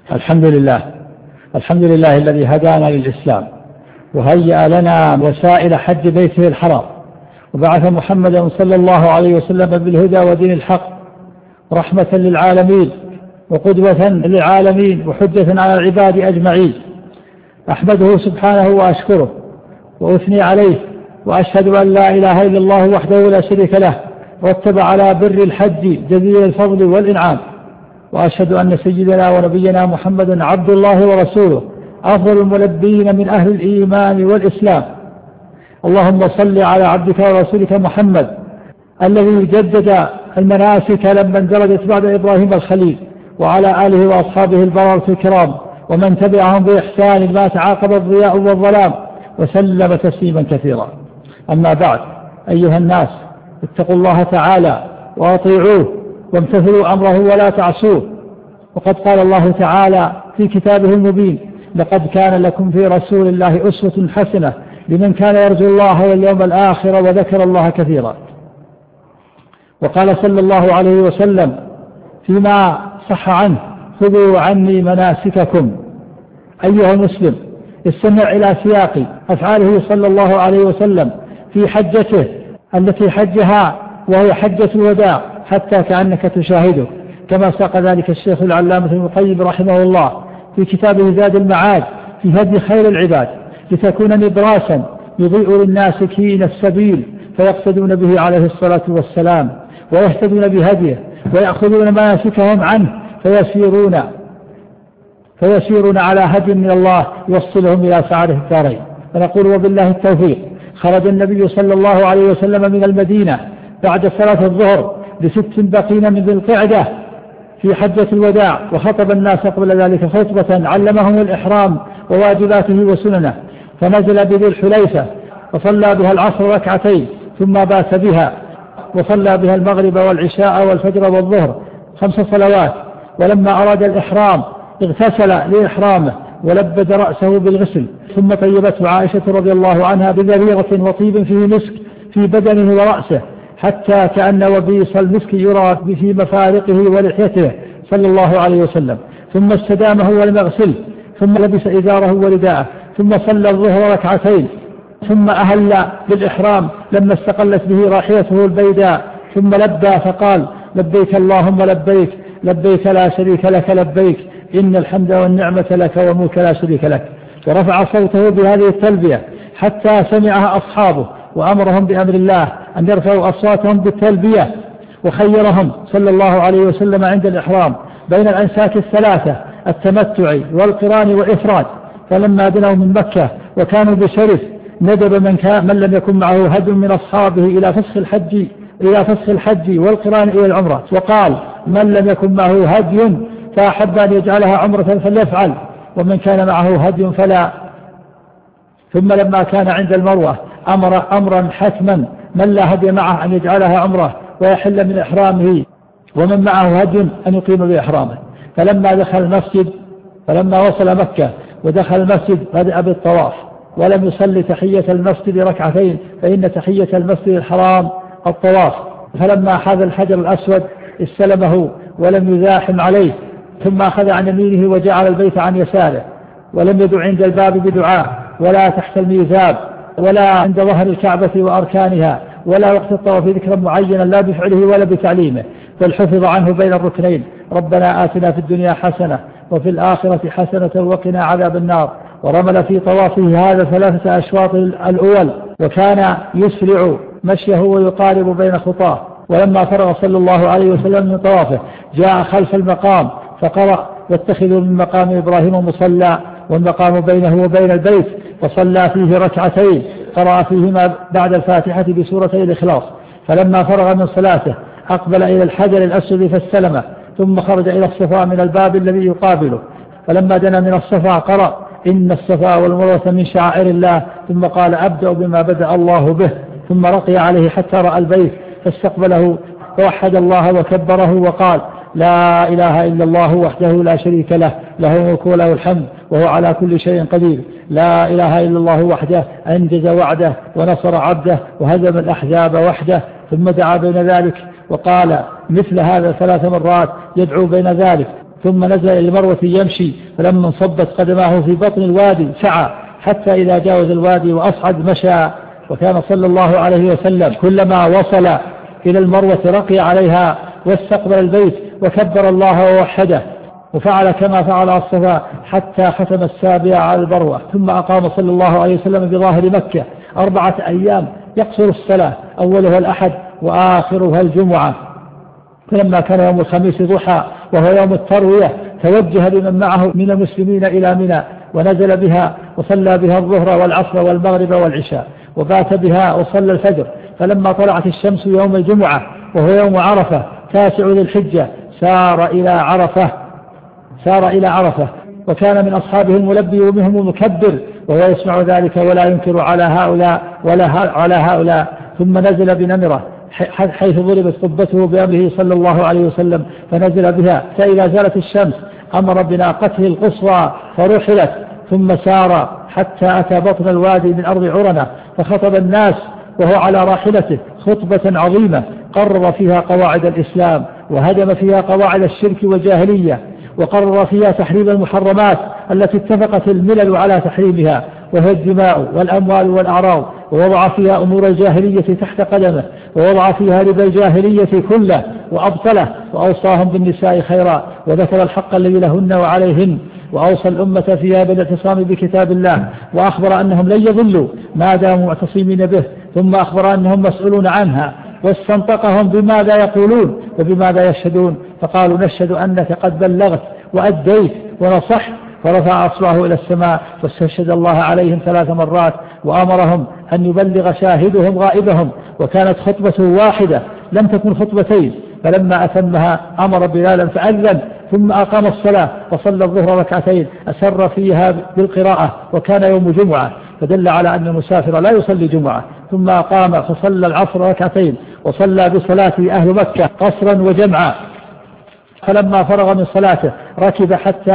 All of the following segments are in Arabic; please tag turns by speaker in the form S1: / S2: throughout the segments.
S1: الحمد لله. الحمد لله الذي هدانا للإسلام وهيأ لنا وسائل حج بيته الحرام، وبعث محمدا صلى الله عليه وسلم بالهدى ودين الحق رحمة للعالمين وقدوة للعالمين وحجة على العباد أجمعين. أحمده سبحانه وأشكره وأثني عليه، وأشهد أن لا إله إلا الله وحده لا شريك له رتب على بر الحج جزيل الفضل والإنعام. وأشهد أن سيدنا ونبينا محمدا عبد الله ورسوله أفضل الملبين من أهل الإيمان والإسلام. اللهم صل على عبدك ورسولك محمد الذي جدد المناسك لما اندرجت بعد إبراهيم الخليل، وعلى آله وأصحابه البررة الكرام ومن تبعهم بإحسان ما تعاقب الضياء والظلام، وسلم تسليما كثيرا. أما بعد، أيها الناس، اتقوا الله تعالى وأطيعوه وامتثلوا أمره ولا تعصوه. وقد قال الله تعالى في كتابه المبين: لقد كان لكم في رسول الله أسوة حسنة لمن كان يرجو الله واليوم الآخر وذكر الله كثيرا. وقال صلى الله عليه وسلم فيما صح عنه: خذوا عني مناسككم. أيها المسلم، استمع إلى سياق أفعاله صلى الله عليه وسلم في حجته التي حجها وهي حجة الوداع، حتى كأنك تشاهده، كما ساق ذلك الشيخ العلامة ابن القيم رحمه الله في كتابه زاد المعاد في هدي خير العباد، لتكون نبراسا يضيء للناسكين السبيل فيقصدون به عليه الصلاة والسلام، ويهتدون بهديه ويأخذون مناسكهم عنه فيسيرون على هدي من الله يوصلهم إلى سعادة الدارين. فنقول وبالله التوفيق. خرج النبي صلى الله عليه وسلم من المدينة بعد صلاة الظهر ب6 بقين من ذي القعدة في حجة الوداع، وخطب الناس قبل ذلك خطبة علمهم الإحرام وواجباته وسننه، فنزل بذي الحليفة وصلى بها العصر ركعتين ثم بات بها، وصلى بها المغرب والعشاء والفجر والظهر 5 صلوات. ولما أراد الإحرام اغتسل لإحرامه ولبد رأسه بالغسل، ثم طيبته عائشة رضي الله عنها بذريرة وطيب فيه مسك في بدنه ورأسه، حتى كأن وبيص المسك يرى في مفارقه ولحيته صلى الله عليه وسلم. ثم استدامه ولم يغسله، ثم لبس إزاره ورداءه، ثم صلى الظهر ركعتين، ثم أهل بالإحرام لما استقلت به راحيته البيداء، ثم لبى فقال: لبيك اللهم لبيك، لبيك لا شريك لك لبيك، إن الحمد والنعمة لك والملك لا شريك لك. ورفع صوته بهذه التلبية حتى سمعها أصحابه، وأمرهم بأمر الله أن يرفعوا أصواتهم بالتلبية. وخيرهم صلى الله عليه وسلم عند الإحرام بين الأنساك الثلاثة: التمتع والقران والإفراد. فلما دنوا من مكة وكانوا بشرف، ندب من لم يكن معه هدي من أصحابه إلى فسخ الحج والقران إلى العمرة، وقال: من لم يكن معه هدي فأحب أن يجعلها عمرة فليفعل، ومن كان معه هدي فلا. ثم لما كان عند المروة أمرا حتما من لا هدي معه أن يجعلها عمرة ويحل من إحرامه، ومن معه هدي أن يقيم بإحرامه. فلما وصل مكة ودخل المسجد بدأ بالطواف، ولم يصلي تحية المسجد ركعتين، فإن تحية المسجد الحرام الطواف. فلما حاذ الحجر الأسود استلمه ولم يزاحم عليه، ثم أخذ عن يمينه وجعل البيت عن يساره، ولم يدع عند الباب بدعاء ولا تحت الميزاب ولا عند ظهر الكعبة وأركانها ولا وقت الطواف ذكرا معينا لا بفعله ولا بتعليمه، بل حفظ عنه بين الركنين: ربنا آتنا في الدنيا حسنة وفي الآخرة حسنة وقنا عذاب النار. ورمل في طوافه هذا 3 أشواط الأول، وكان يسرع مشيه ويقارب بين خطاه. ولما فرغ صلى الله عليه وسلم من طوافه جاء خلف المقام فقرأ: واتخذوا من مقام إبراهيم مصلى والمقام بينه وبين البيت، فصلى فيه ركعتين قرأ فيهما بعد الفاتحة بسورتي الإخلاص. فلما فرغ من صلاته أقبل إلى الحجر الأسود فاستلمه، ثم خرج إلى الصفا من الباب الذي يقابله. فلما دنا من الصفا قرأ: إن الصفا والمروة من شعائر الله، ثم قال: أبدأ بما بدأ الله به، ثم رقي عليه حتى رأى البيت فاستقبله ووحد الله وكبره وقال: لا إله إلا الله وحده لا شريك له، له الملك وله الحمد وهو على كل شيء قدير. لا إله إلا الله وحده أنجز وعده ونصر عبده وهزم الأحزاب وحده. ثم دعا بين ذلك وقال مثل هذا 3 مرات يدعو بين ذلك، ثم نزل إلى المروة يمشي، فلما انصبت قدماه في بطن الوادي سعى حتى إذا جاوز الوادي وأصعد مشى. وكان صلى الله عليه وسلم كلما وصل إلى المروة رقي عليها واستقبل البيت وكبر الله ووحده، وفعل كما فعل الصفا حتى ختم السابع على المروة. ثم أقام صلى الله عليه وسلم بظاهر مكة 4 أيام يقصر الصلاة، أولها الأحد وآخرها الجمعة. فلما كان يوم الخميس ضحى وهو يوم التروية توجه بمن معه من المسلمين إلى منى، ونزل بها وصلى بها الظهر والعصر والمغرب والعشاء، وبات بها وصلى الفجر. فلما طلعت الشمس يوم الجمعة وهو يوم عرفة 9 ذي الحجة سار إلى عرفة، وكان من أصحابه الملبي ومنهم المكبر، وهو يسمع ذلك ولا ينكر على هؤلاء. ثم نزل بنمرة حيث ضربت قبته بأمره صلى الله عليه وسلم، فنزل بها، فإذا زالت الشمس أمر بناقته القصوى فرحلت، ثم سار حتى أتى بطن الوادي من أرض عرنة، فخطب الناس وهو على راحلته خطبة عظيمة قرر فيها قواعد الإسلام، وهدم فيها قواعد الشرك والجاهلية، وقرر فيها تحريم المحرمات التي اتفقت الملل على تحريمها، وهي الدماء والأموال والأعراض، ووضع فيها أمور الجاهلية تحت قدمه، ووضع فيها ربا الجاهلية كله وأبطله، وأوصاهم بالنساء خيرا، وذكر الحق الذي لهن وعليهن، وأوصى الأمة فيها بالاعتصام بكتاب الله، وأخبر أنهم لن يضلوا ما داموا معتصمين به، ثم أخبر أنهم مسؤولون عنها، واستنطقهم بماذا يقولون وبماذا يشهدون، فقالوا نشهد أنك قد بلغت وأديت ونصحت، فرفع أصبعه إلى السماء واستشهد الله عليهم 3 مرات، وأمرهم أن يبلغ شاهدهم غائبهم، وكانت خطبة واحدة لم تكن خطبتين. فلما أتمها أمر بلالا فأذن، ثم أقام الصلاة وصلى الظهر 2 أسر فيها بالقراءة، وكان يوم جمعة، فدل على أن المسافر لا يصلي جمعة. ثم أقام فصلى العصر 2 وصلى بصلاته أهل مكة قصرا وجمعا. فلما فرغ من صلاته ركب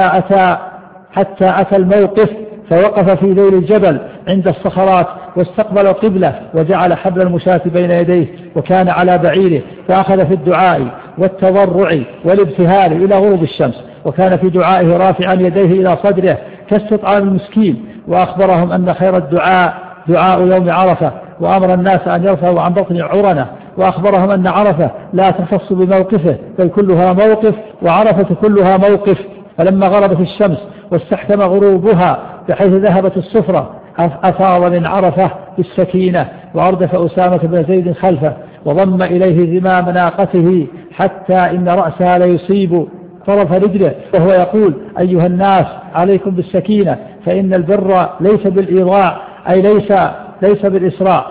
S1: حتى أتى الموقف، فوقف في ذيل الجبل عند الصخرات واستقبل القبلة، وجعل حبل المشاة بين يديه، وكان على بعيره، فأخذ في الدعاء والتضرع والابتهال إلى غروب الشمس، وكان في دعائه رافعا يديه إلى صدره كاستطعام المسكين، وأخبرهم أن خير الدعاء دعاء يوم عرفة، وأمر الناس أن يرفعوا عن بطن عرنة، وأخبرهم أن عرفة لا تختص بموقفه بل كلها موقف، وعرفة كلها موقف. فلما غربت الشمس واستحكم غروبها بحيث ذهبت الصفرة أفاض من عرفة بالسكينة، وأردف أسامة بن زيد خلفه، وضم إليه زمام ناقته حتى إن رأسها ليصيب طرف رجله، وهو يقول أيها الناس عليكم بالسكينة، فإن البر ليس بالإيضاع، أي ليس بالإسراع.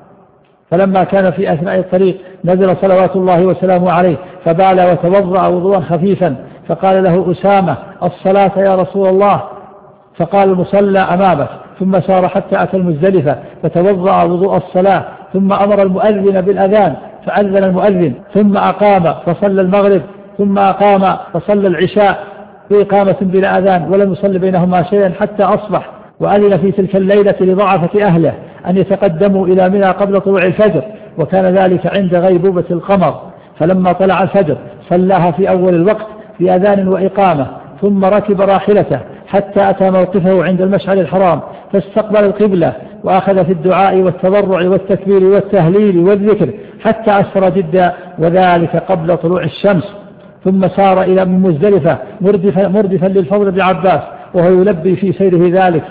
S1: فلما كان في أثناء الطريق نزل صلوات الله وسلامه عليه، فبال وتوضأ وضوءا خفيفا، فقال له أسامة الصلاة يا رسول الله، فقال المصلى أمامك. ثم سار حتى أتى المزدلفة فتوضأ وضوء الصلاة، ثم أمر المؤذن بالأذان فأذن المؤذن، ثم أقام فصلى المغرب، ثم أقام فصلى العشاء بإقامة بلا أذان، ولم يصلي بينهما شيئا حتى أصبح. وأذن في تلك الليلة لضعفة أهله أن يتقدموا إلى منى قبل طلوع الفجر، وكان ذلك عند غيبوبة القمر. فلما طلع الفجر صلاها في أول الوقت بأذان وإقامة، ثم ركب راحلته حتى أتى موقفه عند المشعر الحرام، فاستقبل القبلة، وأخذ في الدعاء والتضرع والتكبير والتهليل والذكر حتى أسفر جدا، وذلك قبل طلوع الشمس. ثم سار إلى مزدلفة مردفا للفضل بن عباس، وهو يلبي في سيره ذلك،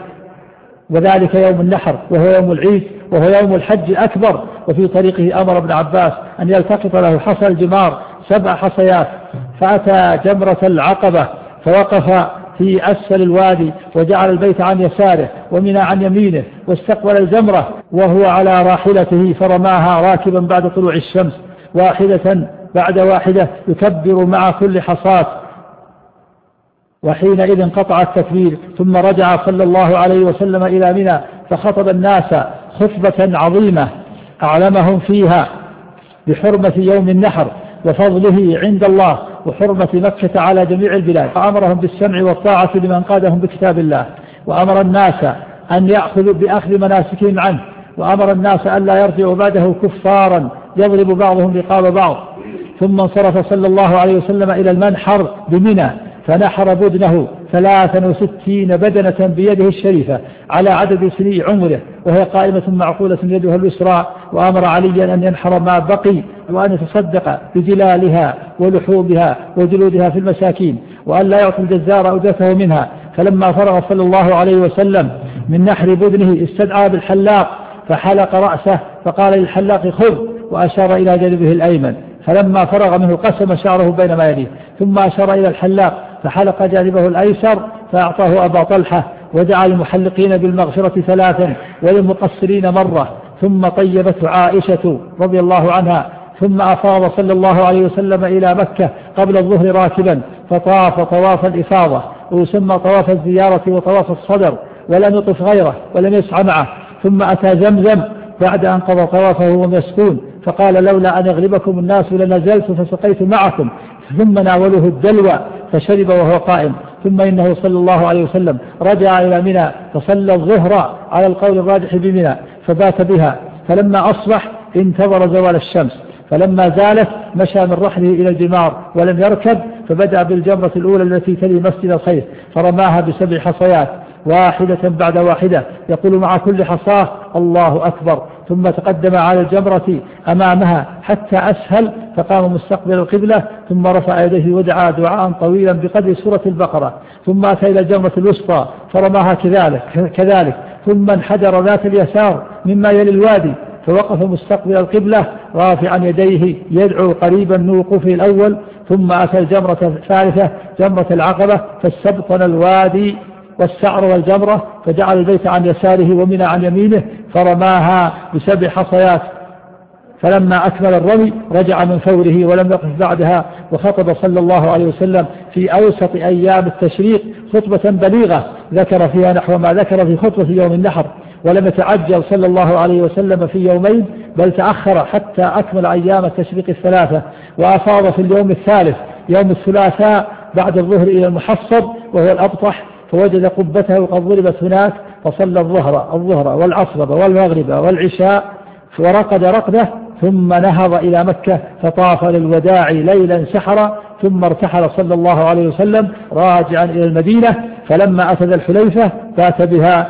S1: وذلك يوم النحر وهو يوم العيد وهو يوم الحج الأكبر. وفي طريقه أمر ابن عباس أن يلتقط له حصى الجمار 7 حصيات، فأتى جمرة العقبة فوقف في أسفل الوادي، وجعل البيت عن يساره ومنى عن يمينه، واستقبل الجمرة وهو على راحلته، فرماها راكبا بعد طلوع الشمس واحدة بعد واحدة يكبر مع كل حصاة، وحينئذ قطع التكبير. ثم رجع صلى الله عليه وسلم إلى منى، فخطب الناس خطبة عظيمة أعلمهم فيها بحرمة يوم النحر وفضله عند الله وحرمة مكة على جميع البلاد، وأمرهم بالسمع والطاعة لمن قادهم بكتاب الله، وأمر الناس أن يأخذوا بأخذ مناسكهم عنه، وأمر الناس أن لا يرجعوا بعده كفارا يضرب بعضهم رقاب بعض. ثم انصرف صلى الله عليه وسلم إلى المنحر بمنى، فنحر بدنه 63 بدنة بيده الشريفة على عدد سني عمره، وهي قائمة معقولة يدها اليسرى، وأمر عليا أن ينحر ما بقي، وأن يتصدق بجلالها ولحومها وجلودها في المساكين، وأن لا يعطي الجزار أجرته منها. فلما فرغ صلى الله عليه وسلم من نحر بدنه استدعى بالحلاق فحلق رأسه، فقال للحلاق خذ، وأشار إلى جانبه الأيمن. فلما فرغ منه قسم شعره بين ما يليه، ثم أشار إلى الحلاق فحلق جانبه الأيسر، فأعطاه أبا طلحة، ودعا المحلقين بالمغفرة 3 وللمقصرين مرة. ثم طيبته عائشة رضي الله عنها، ثم أفاض صلى الله عليه وسلم إلى مكة قبل الظهر راكبا، فطاف طواف الإفاضة، ويسمى طواف الزيارة وطواف الصدر، ولم يطف غيره ولم يسعى معه. ثم أتى زمزم بعد أن قضى طوافه ومسكون، فقال لولا أن يغلبكم الناس لنزلت فسقيت معكم. ثم ناولوه الدلوى فشرب وهو قائم. ثم إنه صلى الله عليه وسلم رجع إلى منى فصلى الظهر على القول الراجح بمنى فبات بها. فلما أصبح انتظر زوال الشمس، فلما زالت مشى من رحله إلى الجمار ولم يركب، فبدأ بالجمرة الأولى التي تلي مسجد الخير فرماها ب7 حصيات واحدة بعد واحدة، يقول مع كل حصاه الله أكبر، ثم تقدم على الجمرة أمامها حتى أسهل، فقام مستقبل القبلة، ثم رفع يديه ودعا دعاء طويلا بقدر سورة البقرة، ثم أتى إلى الجمرة الوسطى فرماها كذلك، ثم انحدر ذات اليسار مما يلي الوادي، فوقف مستقبل القبلة رافعا يديه يدعو قريبا من وقوفه الأول. ثم أتى الجمرة الثالثة جمرة العقبة، فاستبطن الوادي والسعر والجمرة، فجعل البيت عن يساره ومنى عن يمينه، فرماها ب7 حصيات. فلما أكمل الرمي رجع من فوره ولم يقف بعدها، وخطب صلى الله عليه وسلم في أوسط أيام التشريق خطبة بليغة ذكر فيها نحو ما ذكر في خطبة يوم النحر، ولم يتعجل صلى الله عليه وسلم في يومين، بل تأخر حتى أكمل أيام التشريق 3، وأفاض في اليوم الثالث يوم الثلاثاء بعد الظهر إلى المحصب وهو الأبطح، فوجد قبته قد ضربت هناك، فصلى الظهر والعصر والمغرب والعشاء، ورقد رقده، ثم نهض إلى مكة فطاف للوداع ليلا سحرا، ثم ارتحل صلى الله عليه وسلم راجعا إلى المدينة. فلما أتى الحليفة بات بها،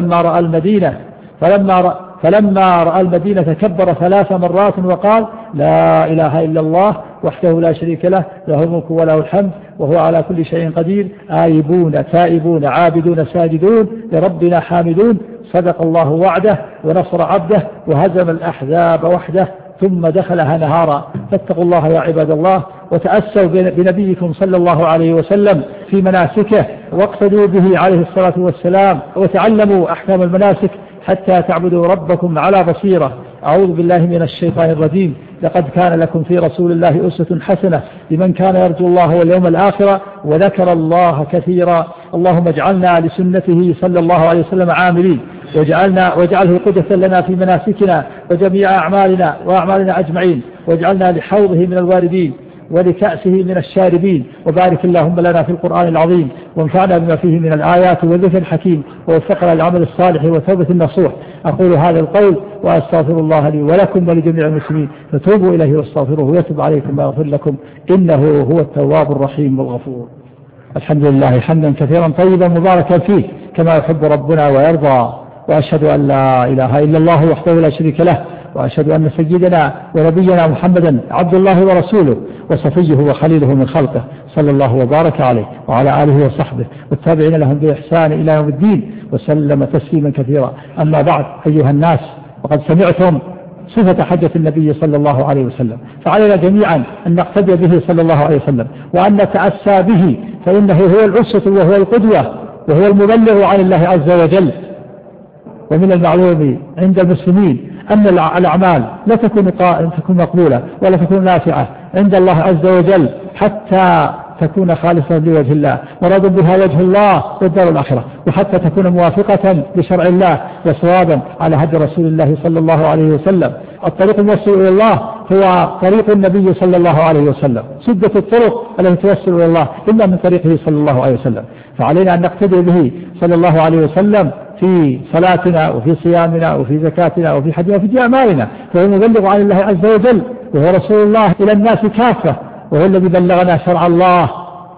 S1: فلما رأى المدينة كبر 3 مرات وقال لا إله إلا الله وحده لا شريك له، له الملك وله الحمد وهو على كل شيء قدير، آيبون تائبون عابدون ساجدون لربنا حامدون، صدق الله وعده ونصر عبده وهزم الأحزاب وحده، ثم دخلها نهارا. فاتقوا الله يا عباد الله، وتأسوا بنبيكم صلى الله عليه وسلم في مناسكه، واقتدوا به عليه الصلاة والسلام، وتعلموا أحكام المناسك حتى تعبدوا ربكم على بصيرة. أعوذ بالله من الشيطان الرجيم. لقد كان لكم في رسول الله أسوة حسنة لمن كان يرجو الله واليوم الآخر وذكر الله كثيرا. اللهم اجعلنا لسنته صلى الله عليه وسلم عاملين، واجعله قدوة لنا في مناسكنا وجميع أعمالنا أجمعين، واجعلنا لحوضه من الواردين ولكأسه من الشاربين. وبارك اللهم لنا في القرآن العظيم، وانفعنا بما فيه من الآيات والذكر الحكيم، ووفقنا للعمل الصالح وتوبة النصوح. أقول هذا القول وأستغفر الله لي ولكم ولجميع المسلمين، فتوبوا إليه واستغفروه ويتوب عليكم ويغفر لكم، إنه هو التواب الرحيم والغفور. الحمد لله حمدا كثيرا طيبا مباركا فيه كما يحب ربنا ويرضى، وأشهد أن لا إله إلا الله وحده لا شريك له، وأشهد أن سيدنا ونبينا محمدا عبد الله ورسوله وصفيه وخليله من خلقه، صلى الله وبارك عليه وعلى آله وصحبه والتابعين لهم بإحسان إلى يوم الدين، وسلم تسليما كثيرا. أما بعد، أيها الناس، وقد سمعتم صفة حجة النبي صلى الله عليه وسلم، فعلينا جميعا أن نقتدي به صلى الله عليه وسلم، وأن نتأسى به، فإنه هو الأسوة وهو القدوة وهو المبلغ عن الله عز وجل. ومن المعلوم عند المسلمين أن الأعمال لا تكون مقبولة ولا تكون نافعة عند الله عز وجل حتى تكون خالصة لوجه الله، مراد بها وجه الله والدار الآخرة، وحتى تكون موافقة لشرع الله وصوابا على هدي رسول الله صلى الله عليه وسلم. الطريق الموصل إلى الله هو طريق النبي صلى الله عليه وسلم، سدة الطرق التي توصل إلى الله إلا من طريقه صلى الله عليه وسلم، فعلينا أن نقتدي به صلى الله عليه وسلم في صلاتنا وفي صيامنا وفي زكاتنا وفي حجنا وفي أعمالنا، فهو مبلغ عن الله عز وجل، وهو رسول الله إلى الناس كافة، وهو الذي بلغنا شرع الله،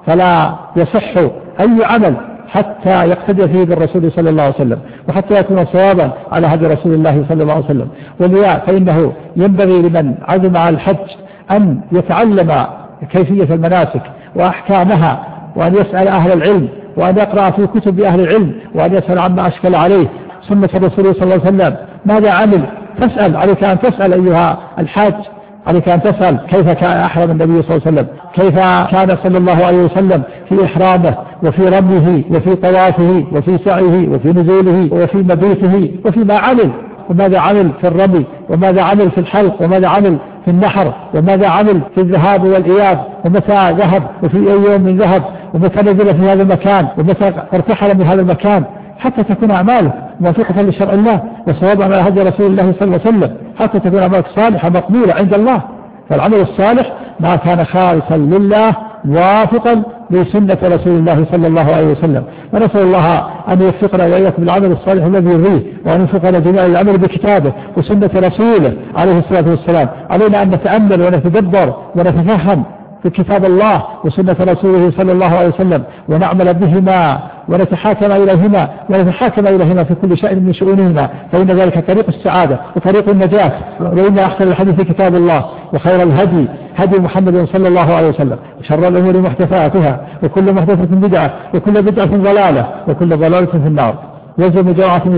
S1: فلا يصح أي عمل حتى يقتدي فيه بالرسول صلى الله عليه وسلم، وحتى يكون صوابا على هدي رسول الله صلى الله عليه وسلم. ولذا فإنه ينبغي لمن عزم على الحج أن يتعلم كيفية المناسك وأحكامها، وأن يسأل أهل العلم، وأن يقرأ في كتب أهل العلم، وأن يسأل عما أشكل عليه. سنة الرسول صلى الله عليه وسلم ماذا عمل؟ تسأل، عليك أن تسأل أيها الحاج، عليك أن تسأل كيف كان أحرم النبي صلى الله عليه وسلم، كيف كان صلى الله عليه وسلم في إحرامه وفي رميه وفي طوافه وفي سعيه وفي نزوله وفي مبيته وفيما عمل، وماذا عمل في الرمي، وماذا عمل في الحلق، وماذا عمل في النحر، وماذا عمل في الذهاب والإياب، ومتى ذهب وفي أي يوم من ذهب، ومتى نزل في هذا المكان، ومتى ارتحل من هذا المكان، حتى تكون أعماله موافقة لشرع الله وصوابا على هدي رسول الله صلى الله عليه وسلم، حتى تكون أعمالك صالحة مقبولة عند الله. فالعمل الصالح ما كان خالصا لله موافقا لسنة رسول الله صلى الله عليه وسلم. ونسأل الله أن يوفقنا وإياكم بالعمل الصالح الذي يرضيه، وأن يوفقنا جميعا العمل بكتابه وسنة رسوله عليه الصلاة والسلام. علينا أن نتأمل ونتدبر ونتفهم في كتاب الله وسنة رسوله صلى الله عليه وسلم، ونعمل بهما ونتحاكم إليهما في كل شيء من شؤونهما، فإن ذلك طريق السعادة وطريق النجاة. وإن أحسن الحديث كتاب الله، وخير الهدي هدي محمد صلى الله عليه وسلم، وشر الأمور محدثاتها، وكل محدثة بدعة، وكل بدعة ضلالة، وكل ضلالة في النار. يلزم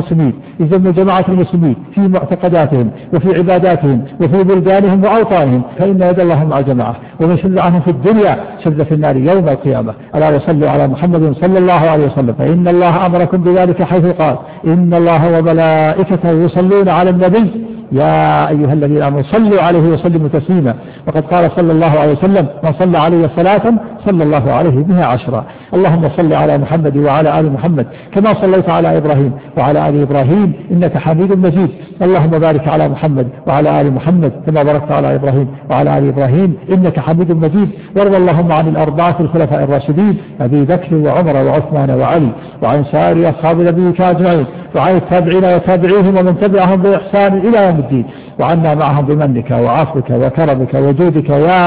S1: جماعة المسلمين في معتقداتهم وفي عباداتهم وفي بلدانهم وأوطانهم، فإن يد الله مع الجماعة، ومن شذ عنهم في الدنيا شذ في النار يوم القيامة. ألا وصلوا على محمد صلى الله عليه وسلم، فإن الله أمركم بذلك حيث قال: إن الله وملائكته يصلون على النبي يا أيها الذين آمنوا صلوا عليه وسلموا تسليما. وقد قال صلى الله عليه وسلم: من صلى عليه صلاة صلى الله عليه بها 10. اللهم صل على محمد وعلى آل محمد كما صليت على إبراهيم وعلى آل إبراهيم إنك حميد مجيد. اللهم بارك على محمد وعلى آل محمد كما باركت على إبراهيم وعلى آل إبراهيم إنك حميد مجيد. وارض اللهم عن الأربعة الخلفاء الراشدين أبي بكر وعمر وعثمان وعلي، وعن سائر أصحاب نبيك أجمعين، وعن التابعين وتابعيهم ومن تبعهم بإحسان إلى يوم الدين، وعنا معهم بمنك وعفوك وكرمك وجودك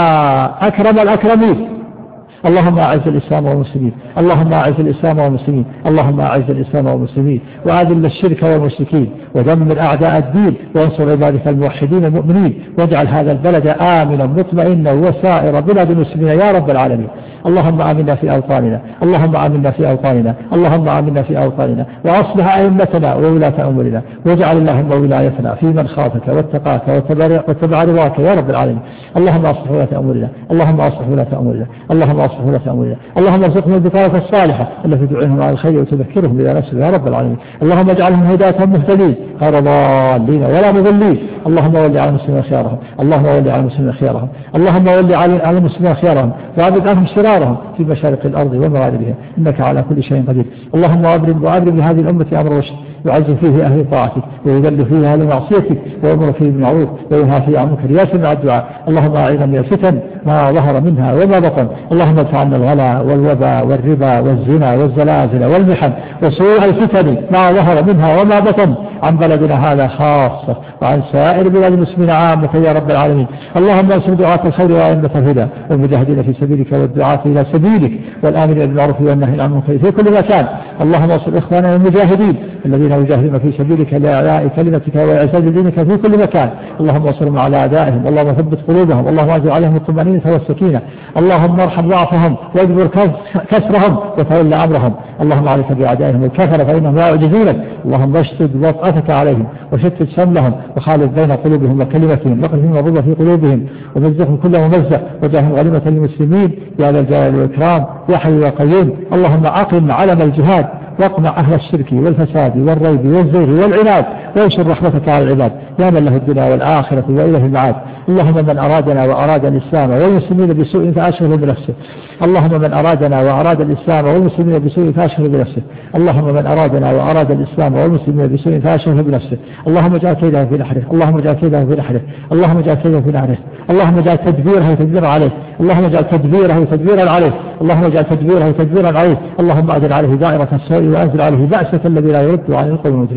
S1: يا أكرم الأكرمين. اللهم أعز الإسلام والمسلمين، اللهم أعز الإسلام والمسلمين، اللهم أعز الإسلام والمسلمين، وأذل الشرك والمشركين، ودمر أعداء الدين، وانصر عبادك الموحدين المؤمنين، واجعل هذا البلد آمنا مطمئنا وسائر بلاد المسلمين يا رب العالمين. اللهم آمنا في أوطاننا، اللهم آمنا في أوطاننا، اللهم آمنا في أوطاننا، وأصلح أئمتنا وولاة أمورنا، واجعل اللهم ولايتنا في من خافك واتقاك واتبع رضاك يا رب العالمين. اللهم أصلح ولاة أمورنا، اللهم أصلح ولاة أمورنا، اللهم أصلح ولاة أمورنا، اللهم ارزقهم البطانة الصالحة التي تدعوهم على الخير وتذكرهم بلا نفسك يا رب العالمين. اللهم اجعلهم هداة مهتدين غير ضالين ولا مضلين. اللهم ول على المسلمين خيارهم، اللهم ول على المسلمين خيارهم، اللهم ول على المسلمين خيارهم، وأبعد عنهم شرارهم في مشارق الأرض ومغاربها، إنك على كل شيء قدير. اللهم أبرم لهذه الأمة أمر رشد، يعز فيه أهل طاعتك ويذل فيه أهل معصيتك، ويأمر فيه بالمعروف وينهى فيه عن المنكر يا سميع الدعاء. اللهم أعذنا من الفتن ما ظهر منها وما بطن، اللهم ادفع عنا الغلا والوباء والربا والزنا والزلازل والمحن وسوء الفتن ما ظهر منها وما بطن عن بلدنا هذا خاصة، وعن سائر بلاد المسلمين عامة يا رب العالمين. اللهم انصر دعاة الخير وأئمة الهدى والمجاهدين في سبيلك والدعاة إلى سبيلك والآمرين بالمعروف والنهي عن المنكر في كل مكان. اللهم انصر إخواننا المجاهدين الذين يجاهدون في سبيلك لإعلاء كلمتك وإعزاز دينك في كل مكان. اللهم انصرهم على أعدائهم، اللهم ثبت قلوبهم، اللهم أنزل عليهم الطمأنينة والسكينة، اللهم ارحم ضعفهم واجبر كسرهم وتولى أمرهم. اللهم عليك بأعدائهم الكفر فإنهم لا يعجزونك. اللهم اشتد وطأتك عليهم وشتت شملهم وخالف بين قلوبهم وكلمتهم، واقذفهم الرضا في قلوبهم ومزقهم كل ممزق، وجعلهم غنيمة للمسلمين يا ذا الجلال والإكرام يا حي يا قيوم. اللهم أقم علم الجهاد واقمع أهل الشرك والفساد والريب والزيغ والعناد، وانشر رحمتك على العباد يا من له الدنيا والآخرة وإله المعاد. اللهم من أرادنا وأراد الإسلام والمسلمين بسوء فأشغله بنفسه، اللهم من أرادنا وأراد الإسلام والمسلمين بسوء فأشغله بنفسه، اللهم من أرادنا وأراد الإسلام والمسلمين بسوء فأشغله بنفسه. اللهم اجعل كيده في نحره، اللهم اجعل كيده في نحره، اللهم اجعل كيده في نحره، اللهم اجعل تدبيره تدبيرا عليه، اللهم اجعل تدبيره تدبيرا عليه، اللهم اجعل تدبيره تدبيرا عليه. اللهم أدر عليه دائرة السوء وأنزل عليه بأسك الذي لا يرد عن القوم المجرمين.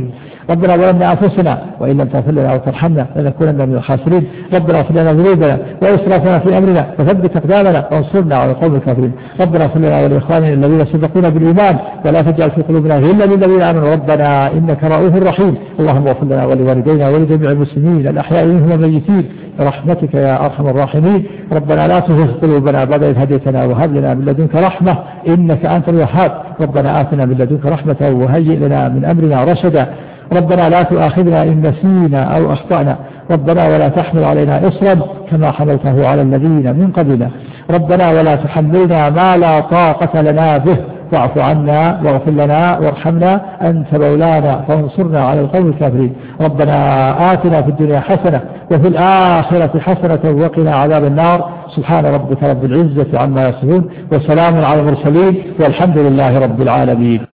S1: ربنا ظلمنا أنفسنا وإن لم تغفر لنا وترحمنا لنكونن من الخاسرين. ربنا اغفر لنا ذنوبنا وإسرافنا في أمرنا وثبت أقدامنا وانصرنا على القوم الكافرين. ربنا اغفر لنا ولإخواننا الذين سبقونا بالإيمان ولا تجعل في قلوبنا غلا للذين آمنوا ربنا إنك رؤوف رحيم. اللهم اغفر لنا ولوالدينا ولجميع المسلمين الأحياء منهم والميتين برحمتك يا أرحم الراحمين. ربنا لا تزغ قلوبنا بعد إذ هديتنا وهب لنا من لدنك رحمة إنك أنت الوهاب. ربنا آتنا من لدنك رحمة وهيئ لنا من أمرنا رشدا. ربنا لا تؤاخذنا إن نسينا أو أخطأنا. ربنا ولا تحمل علينا إصرا كما حملته على الذين من قبلنا. ربنا ولا تحملنا ما لا طاقة لنا به واعف عنا واغفر لنا وارحمنا أنت مولانا فانصرنا على القوم الكافرين. ربنا آتنا في الدنيا حسنة وفي الآخرة حسنة وقنا عذاب النار. سبحان ربك رب العزة عما يصفون وسلام على المرسلين والحمد لله رب العالمين.